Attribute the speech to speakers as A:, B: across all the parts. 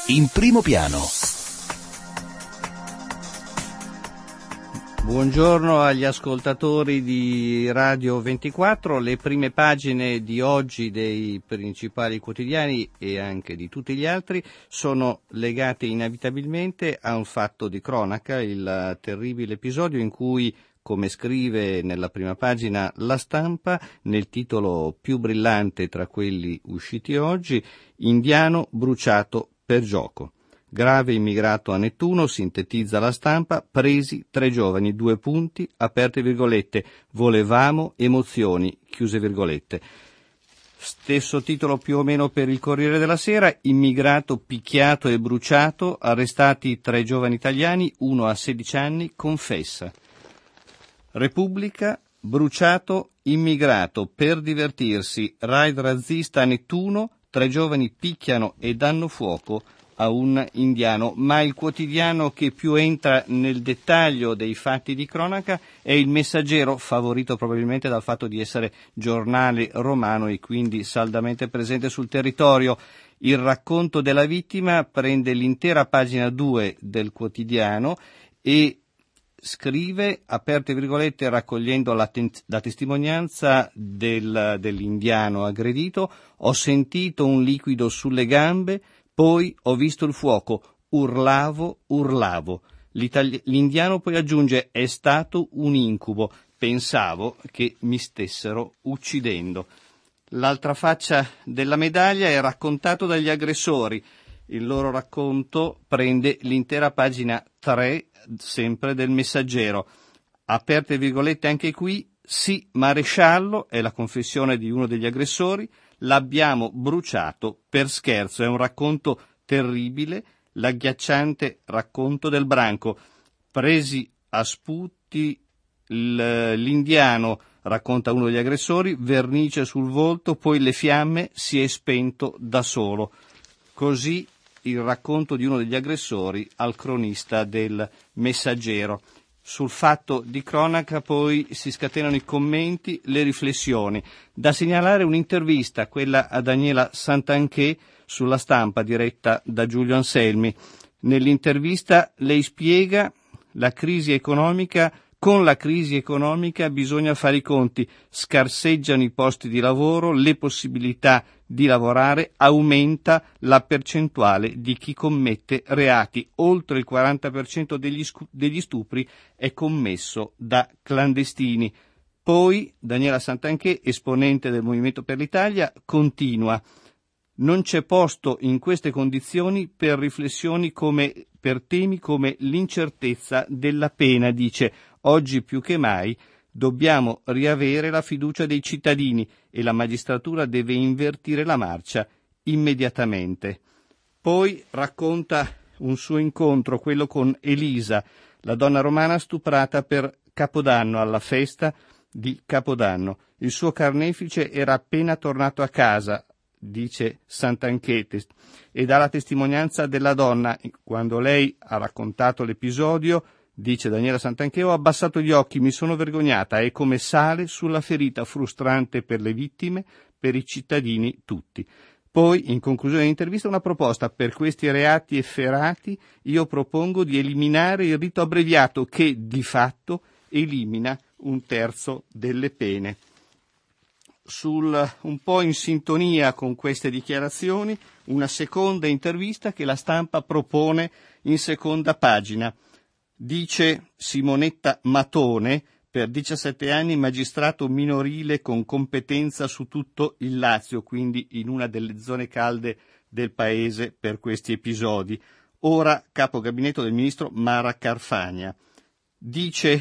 A: in primo piano.
B: Buongiorno agli ascoltatori di Radio 24. Le prime pagine di oggi dei principali quotidiani e anche di tutti gli altri sono legate inevitabilmente a un fatto di cronaca, il terribile episodio in cui, come scrive nella prima pagina La Stampa, nel titolo più brillante tra quelli usciti oggi, indiano bruciato per gioco. Grave immigrato a Nettuno, sintetizza La Stampa, presi 3 giovani, 2 punti, aperte virgolette, volevamo emozioni, chiuse virgolette. Stesso titolo più o meno per il Corriere della Sera, immigrato picchiato e bruciato, arrestati 3 giovani italiani, uno a 16 anni, confessa. Repubblica, bruciato, immigrato, per divertirsi, raid razzista a Nettuno, 3 giovani picchiano e danno fuoco a un indiano, ma il quotidiano che più entra nel dettaglio dei fatti di cronaca è Il Messaggero, favorito probabilmente dal fatto di essere giornale romano e quindi saldamente presente sul territorio. Il racconto della vittima prende l'intera pagina 2 del quotidiano e scrive, aperte virgolette, raccogliendo la testimonianza dell'indiano aggredito, ho sentito un liquido sulle gambe, poi ho visto il fuoco, urlavo. L'indiano poi aggiunge, è stato un incubo, pensavo che mi stessero uccidendo. L'altra faccia della medaglia è raccontato dagli aggressori. Il loro racconto prende l'intera pagina 3, sempre del Messaggero. Aperte virgolette anche qui, sì, maresciallo, è la confessione di uno degli aggressori, l'abbiamo bruciato per scherzo. È un racconto terribile, l'agghiacciante racconto del branco. Presi a sputi, l'indiano, racconta uno degli aggressori, vernice sul volto, poi le fiamme, si è spento da solo. Così il racconto di uno degli aggressori al cronista del Messaggero. Sul fatto di cronaca poi si scatenano i commenti, le riflessioni. Da segnalare un'intervista, quella a Daniela Santanchè, sulla Stampa, diretta da Giulio Anselmi. Nell'intervista lei spiega la crisi economica. Con la crisi economica bisogna fare i conti, scarseggiano i posti di lavoro, le possibilità di lavorare, aumenta la percentuale di chi commette reati. Oltre il 40% degli stupri è commesso da clandestini. Poi Daniela Santanchè, esponente del Movimento per l'Italia, continua. Non c'è posto in queste condizioni per riflessioni per temi come l'incertezza della pena, dice. Oggi più che mai dobbiamo riavere la fiducia dei cittadini e la magistratura deve invertire la marcia immediatamente. Poi racconta un suo incontro, quello con Elisa, la donna romana stuprata per Capodanno, alla festa di Capodanno. Il suo carnefice era appena tornato a casa, dice Santanchè, e dà la testimonianza della donna. Quando lei ha raccontato l'episodio, dice Daniela Santanchè, ho abbassato gli occhi, mi sono vergognata, è come sale sulla ferita, frustrante per le vittime, per i cittadini tutti. Poi, in conclusione dell'intervista, una proposta: per questi reati efferati io propongo di eliminare il rito abbreviato che, di fatto, elimina 1/3 delle pene. Un po' in sintonia con queste dichiarazioni, una seconda intervista che La Stampa propone in seconda pagina. Dice Simonetta Matone, per 17 anni magistrato minorile con competenza su tutto il Lazio, quindi in una delle zone calde del paese per questi episodi. Ora capo gabinetto del ministro Mara Carfagna. Dice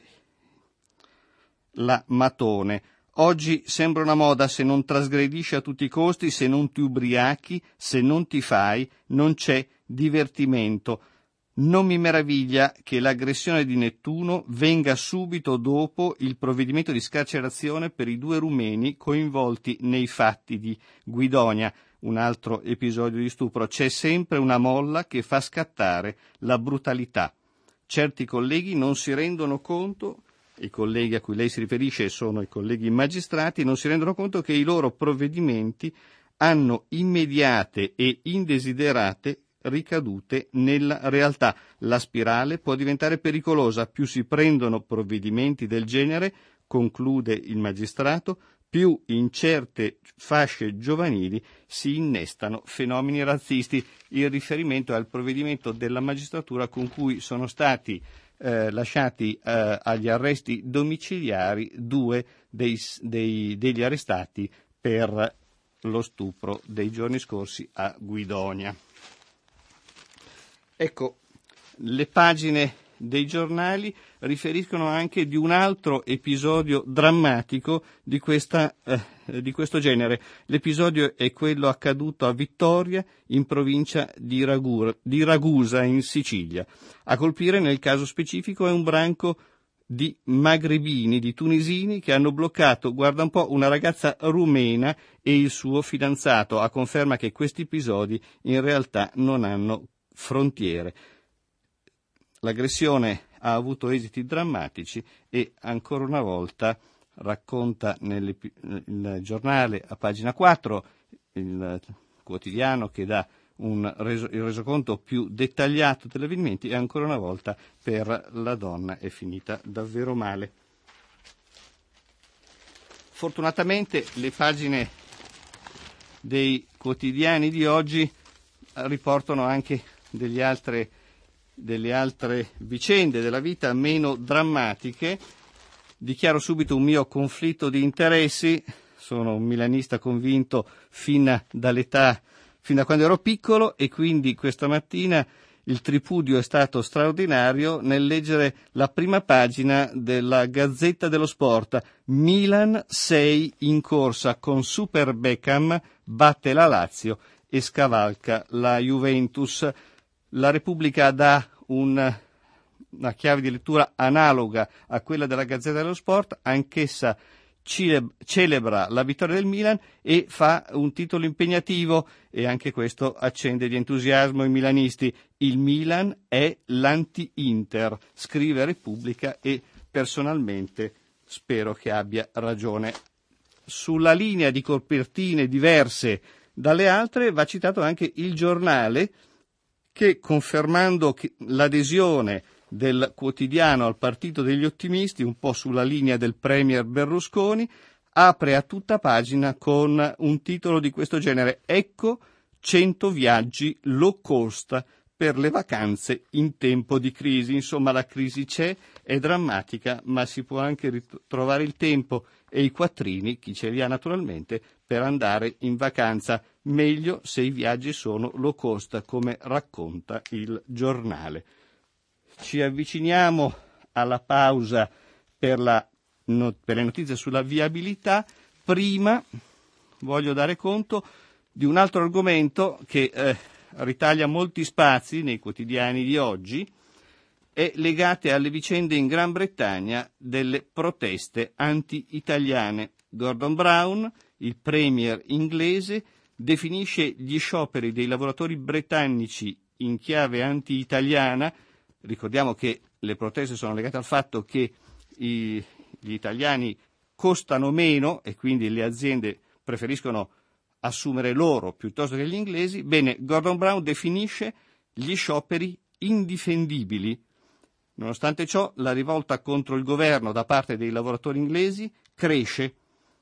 B: la Matone, oggi sembra una moda, se non trasgredisci a tutti i costi, se non ti ubriachi, se non ti fai, non c'è divertimento. Non mi meraviglia che l'aggressione di Nettuno venga subito dopo il provvedimento di scarcerazione per i 2 rumeni coinvolti nei fatti di Guidonia, un altro episodio di stupro. C'è sempre una molla che fa scattare la brutalità. Certi colleghi non si rendono conto, i colleghi a cui lei si riferisce sono i colleghi magistrati, non si rendono conto che i loro provvedimenti hanno immediate e indesiderate ricadute nella realtà. La spirale può diventare pericolosa, più si prendono provvedimenti del genere, conclude il magistrato, più in certe fasce giovanili si innestano fenomeni razzisti. Il riferimento è al provvedimento della magistratura con cui sono stati lasciati agli arresti domiciliari 2 degli arrestati per lo stupro dei giorni scorsi a Guidonia. Ecco, le pagine dei giornali riferiscono anche di un altro episodio drammatico di questo genere. L'episodio è quello accaduto a Vittoria, in provincia di Ragusa, in Sicilia. A colpire nel caso specifico è un branco di magrebini, di tunisini, che hanno bloccato, guarda un po', una ragazza rumena e il suo fidanzato, a conferma che questi episodi in realtà non hanno frontiere. L'aggressione ha avuto esiti drammatici e ancora una volta racconta il giornale a pagina 4, il quotidiano che dà il resoconto più dettagliato degli avvenimenti, e ancora una volta per la donna è finita davvero male. Fortunatamente le pagine dei quotidiani di oggi riportano anche delle altre vicende della vita meno drammatiche. Dichiaro subito un mio conflitto di interessi. Sono un milanista convinto fin da quando ero piccolo, e quindi questa mattina il tripudio è stato straordinario nel leggere la prima pagina della Gazzetta dello Sport. Milan 6 in corsa, con Super Beckham batte la Lazio e scavalca la Juventus. La Repubblica dà una chiave di lettura analoga a quella della Gazzetta dello Sport, anch'essa celebra la vittoria del Milan e fa un titolo impegnativo, e anche questo accende di entusiasmo i milanisti. Il Milan è l'anti-Inter, scrive Repubblica, e personalmente spero che abbia ragione. Sulla linea di copertine diverse dalle altre va citato anche il Giornale, che, confermando l'adesione del quotidiano al partito degli ottimisti, un po' sulla linea del premier Berlusconi, apre a tutta pagina con un titolo di questo genere: ecco 100 viaggi low cost per le vacanze in tempo di crisi. Insomma, la crisi c'è, è drammatica, ma si può anche ritrovare il tempo e i quattrini, chi ce li ha naturalmente, per andare in vacanza. Meglio se i viaggi sono low cost, come racconta il Giornale. Ci avviciniamo alla pausa per le notizie sulla viabilità. Prima voglio dare conto di un altro argomento che ritaglia molti spazi nei quotidiani di oggi, è legate alle vicende in Gran Bretagna delle proteste anti-italiane. Gordon Brown, il premier inglese, definisce gli scioperi dei lavoratori britannici in chiave anti-italiana. Ricordiamo che le proteste sono legate al fatto che gli italiani costano meno e quindi le aziende preferiscono assumere loro piuttosto che gli inglesi. Bene, Gordon Brown definisce gli scioperi indifendibili. Nonostante ciò, la rivolta contro il governo da parte dei lavoratori inglesi cresce.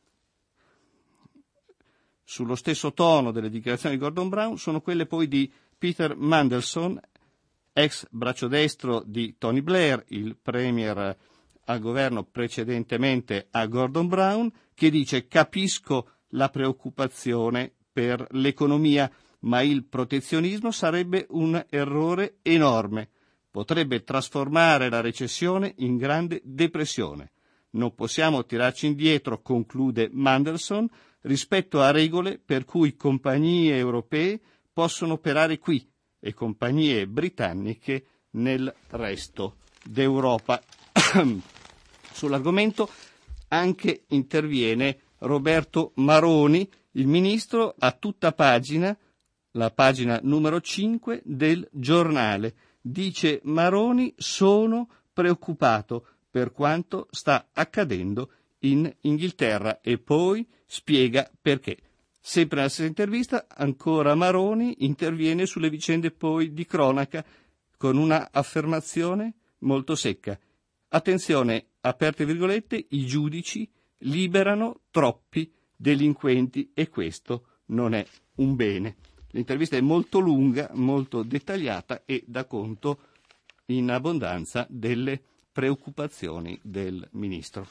B: Sullo stesso tono delle dichiarazioni di Gordon Brown sono quelle poi di Peter Mandelson, ex braccio destro di Tony Blair, il premier al governo precedentemente a Gordon Brown, che dice: capisco la preoccupazione per l'economia, ma il protezionismo sarebbe un errore enorme. Potrebbe trasformare la recessione in grande depressione. Non possiamo tirarci indietro, conclude Mandelson, rispetto a regole per cui compagnie europee possono operare qui e compagnie britanniche nel resto d'Europa. Sull'argomento anche interviene Roberto Maroni, il ministro, a tutta pagina, la pagina numero 5 del Giornale. Dice Maroni: sono preoccupato per quanto sta accadendo in Inghilterra, e poi spiega perché. Sempre nella stessa intervista, ancora Maroni interviene sulle vicende poi di cronaca con una affermazione molto secca. Attenzione, aperte virgolette, i giudici liberano troppi delinquenti e questo non è un bene. L'intervista è molto lunga, molto dettagliata e dà conto in abbondanza delle preoccupazioni del ministro.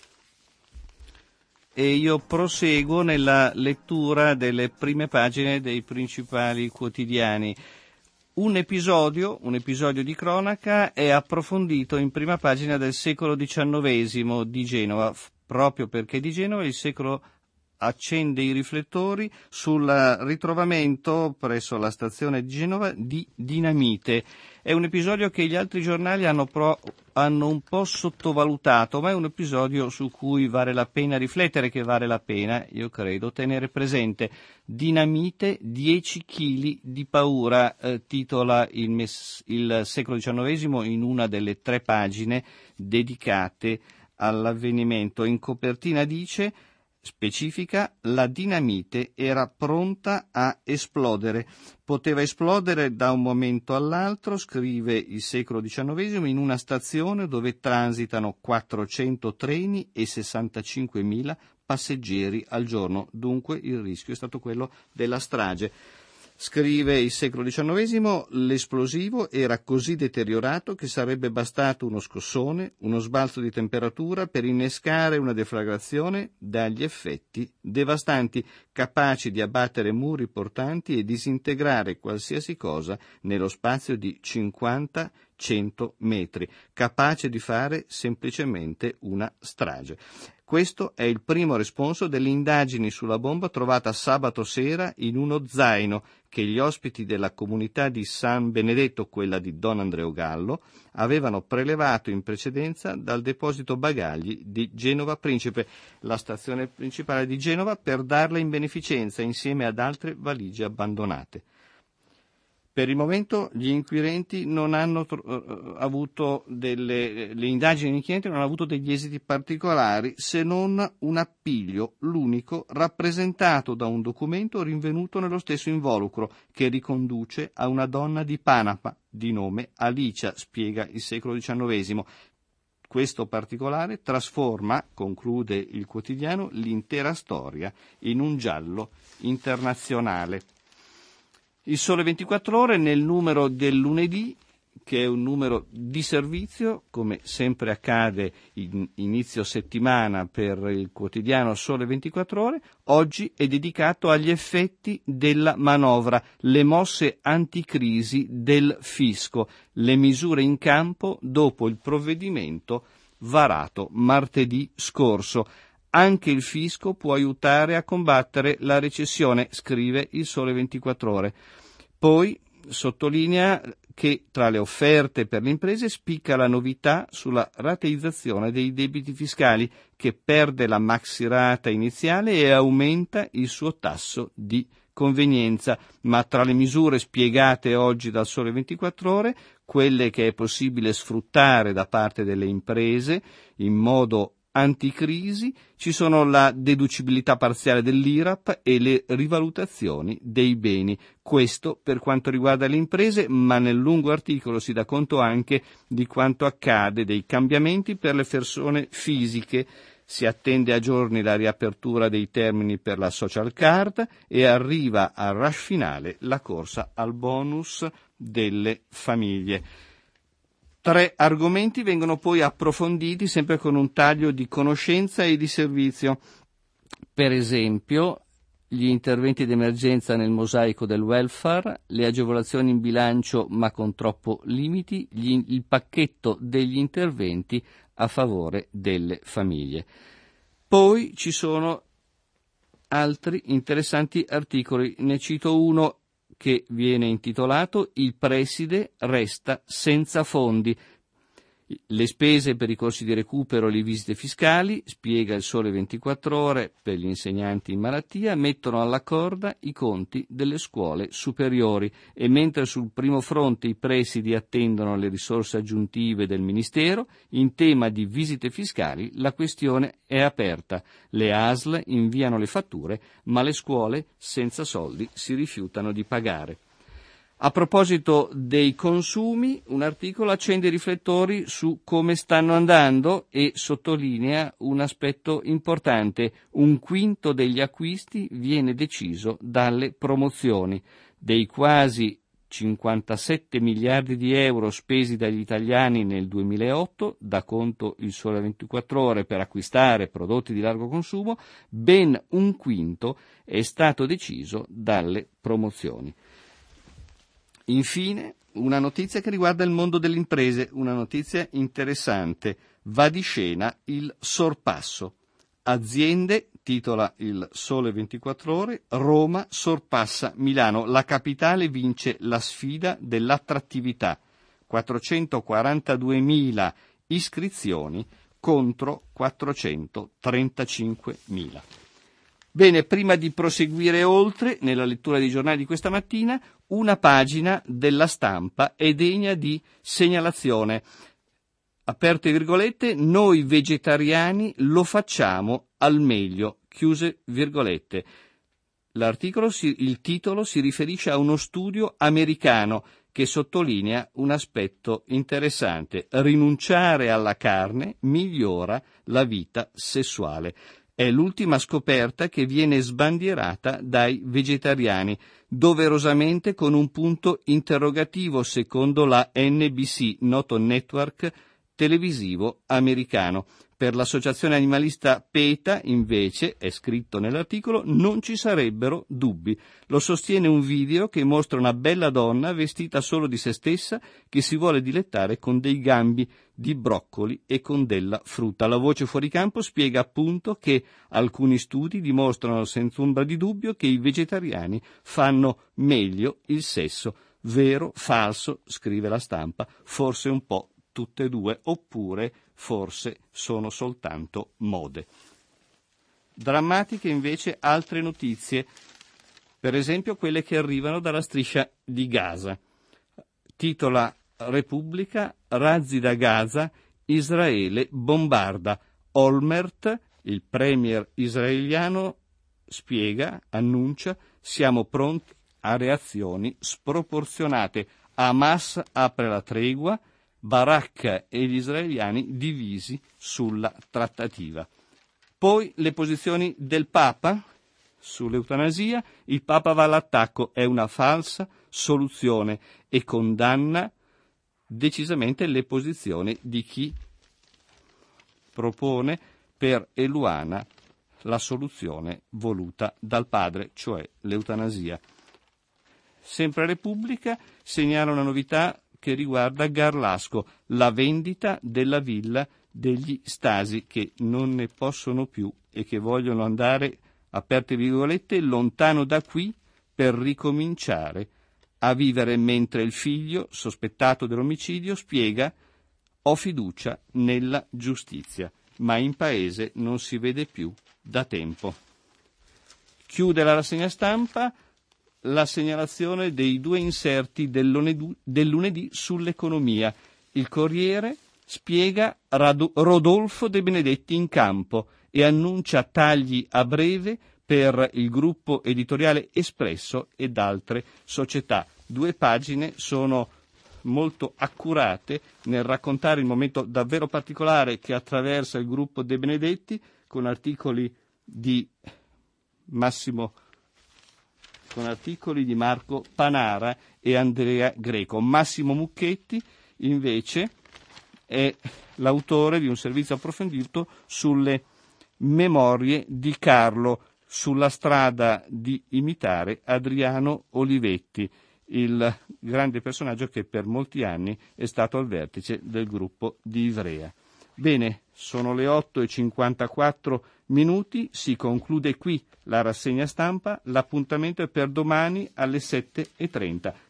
B: E io proseguo nella lettura delle prime pagine dei principali quotidiani. Un episodio di cronaca è approfondito in prima pagina del secolo XIX di Genova, proprio perché di Genova il secolo accende i riflettori sul ritrovamento presso la stazione di Genova di dinamite. È un episodio che gli altri giornali hanno un po' sottovalutato, ma è un episodio su cui vale la pena riflettere, che vale la pena, io credo, tenere presente. Dinamite, 10 kg di paura, titola il secolo XIX in una delle 3 pagine dedicate all'avvenimento. In copertina dice: specifica, la dinamite era pronta a esplodere. Poteva esplodere da un momento all'altro, scrive il secolo XIX, in una stazione dove transitano 400 treni e 65.000 passeggeri al giorno. Dunque il rischio è stato quello della strage. Scrive il secolo XIX, l'esplosivo era così deteriorato che sarebbe bastato uno scossone, uno sbalzo di temperatura per innescare una deflagrazione dagli effetti devastanti, capaci di abbattere muri portanti e disintegrare qualsiasi cosa nello spazio di 50-100 metri, capace di fare semplicemente una strage. Questo è il primo responso delle indagini sulla bomba trovata sabato sera in uno zaino che gli ospiti della comunità di San Benedetto, quella di Don Andreo Gallo, avevano prelevato in precedenza dal deposito bagagli di Genova Principe, la stazione principale di Genova, per darla in beneficenza insieme ad altre valigie abbandonate. Per il momento gli inquirenti non hanno avuto le indagini inquirenti non hanno avuto degli esiti particolari, se non un appiglio, l'unico, rappresentato da un documento rinvenuto nello stesso involucro, che riconduce a una donna di Panama, di nome Alicia, spiega il secolo XIX. Questo particolare trasforma, conclude il quotidiano, l'intera storia in un giallo internazionale. Il Sole 24 Ore, nel numero del lunedì, che è un numero di servizio, come sempre accade in inizio settimana per il quotidiano Sole 24 Ore, oggi è dedicato agli effetti della manovra, le mosse anticrisi del fisco, le misure in campo dopo il provvedimento varato martedì scorso. Anche il fisco può aiutare a combattere la recessione, scrive il Sole 24 Ore. Poi sottolinea che tra le offerte per le imprese spicca la novità sulla rateizzazione dei debiti fiscali, che perde la maxirata iniziale e aumenta il suo tasso di convenienza. Ma tra le misure spiegate oggi dal Sole 24 Ore, quelle che è possibile sfruttare da parte delle imprese in modo anticrisi, ci sono la deducibilità parziale dell'IRAP e le rivalutazioni dei beni. Questo per quanto riguarda le imprese, ma nel lungo articolo si dà conto anche di quanto accade, dei cambiamenti per le persone fisiche. Si attende a giorni la riapertura dei termini per la social card e arriva al rush finale la corsa al bonus delle famiglie. 3 argomenti vengono poi approfonditi sempre con un taglio di conoscenza e di servizio. Per esempio, gli interventi d'emergenza nel mosaico del welfare, le agevolazioni in bilancio ma con troppo limiti, il pacchetto degli interventi a favore delle famiglie. Poi ci sono altri interessanti articoli, ne cito uno che viene intitolato "Il preside resta senza fondi". Le spese per i corsi di recupero e le visite fiscali, spiega il Sole 24 Ore, per gli insegnanti in malattia, mettono alla corda i conti delle scuole superiori e mentre sul primo fronte i presidi attendono le risorse aggiuntive del Ministero, in tema di visite fiscali la questione è aperta. Le ASL inviano le fatture, ma le scuole senza soldi si rifiutano di pagare. A proposito dei consumi, un articolo accende i riflettori su come stanno andando e sottolinea un aspetto importante. 1/5 degli acquisti viene deciso dalle promozioni. Dei quasi 57 miliardi di euro spesi dagli italiani nel 2008, dà conto il Sole 24 Ore, per acquistare prodotti di largo consumo, ben 1/5 è stato deciso dalle promozioni. Infine, una notizia che riguarda il mondo delle imprese, una notizia interessante. Va di scena il sorpasso. Aziende, titola il Sole 24 Ore, Roma sorpassa Milano. La capitale vince la sfida dell'attrattività. 442.000 iscrizioni contro 435.000. Bene, prima di proseguire oltre, nella lettura dei giornali di questa mattina, una pagina della Stampa è degna di segnalazione. Aperte virgolette, noi vegetariani lo facciamo al meglio, chiuse virgolette. Il titolo si riferisce a uno studio americano che sottolinea un aspetto interessante. Rinunciare alla carne migliora la vita sessuale. È l'ultima scoperta che viene sbandierata dai vegetariani, doverosamente con un punto interrogativo secondo la NBC, noto network televisivo americano. Per l'associazione animalista PETA, invece, è scritto nell'articolo, non ci sarebbero dubbi. Lo sostiene un video che mostra una bella donna vestita solo di se stessa che si vuole dilettare con dei gambi di broccoli e con della frutta. La voce fuori campo spiega appunto che alcuni studi dimostrano senza ombra di dubbio che i vegetariani fanno meglio il sesso. Vero, falso, scrive la Stampa, forse un po' tutte e due, oppure forse sono soltanto mode. Drammatiche invece altre notizie, per esempio quelle che arrivano dalla striscia di Gaza. Titola Repubblica, razzi da Gaza, Israele bombarda. Olmert, il premier israeliano, spiega, annuncia, siamo pronti a reazioni sproporzionate. Hamas apre la tregua, Barak e gli israeliani divisi sulla trattativa. Poi le posizioni del Papa sull'eutanasia. Il Papa va all'attacco, è una falsa soluzione e condanna decisamente le posizioni di chi propone per Eluana la soluzione voluta dal padre, cioè l'eutanasia. Sempre Repubblica segnala una novità che riguarda Garlasco, la vendita della villa degli Stasi, che non ne possono più e che vogliono andare, aperte virgolette, lontano da qui per ricominciare a vivere, mentre il figlio, sospettato dell'omicidio, spiega: ho fiducia nella giustizia, ma in paese non si vede più da tempo. Chiude la rassegna stampa la segnalazione dei due inserti del lunedì sull'economia. Il Corriere spiega Rodolfo De Benedetti in campo e annuncia tagli a breve per il gruppo editoriale Espresso ed altre società. 2 pagine sono molto accurate nel raccontare il momento davvero particolare che attraversa il gruppo De Benedetti, con articoli di Marco Panara e Andrea Greco. Massimo Mucchetti invece è l'autore di un servizio approfondito sulle memorie di Carlo, sulla strada di imitare Adriano Olivetti, il grande personaggio che per molti anni è stato al vertice del gruppo di Ivrea. Bene, sono le 8:54, si conclude qui la rassegna stampa, l'appuntamento è per domani alle 7:30.